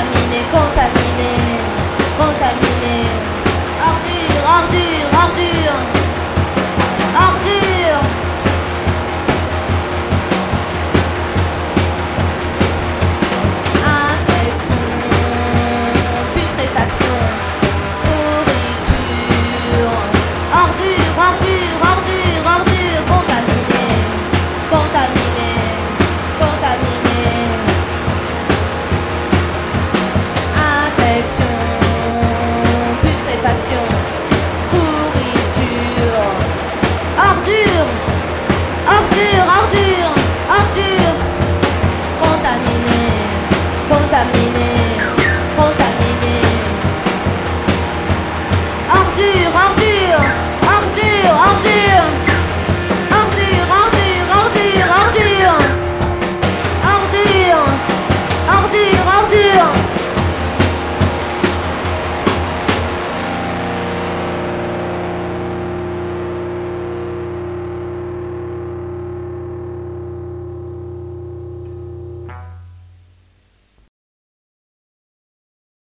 contaminé, contaminé, contaminé. Ordure, ordure, ordure, ordure. Infection, putréfaction, pourriture. Ordure, ordure, ordure, ordure. Contaminé, contaminé, contaminé. Infection, putréfaction, pourriture. Ordure, ordure, ordure, ordure. Contaminé, contaminé.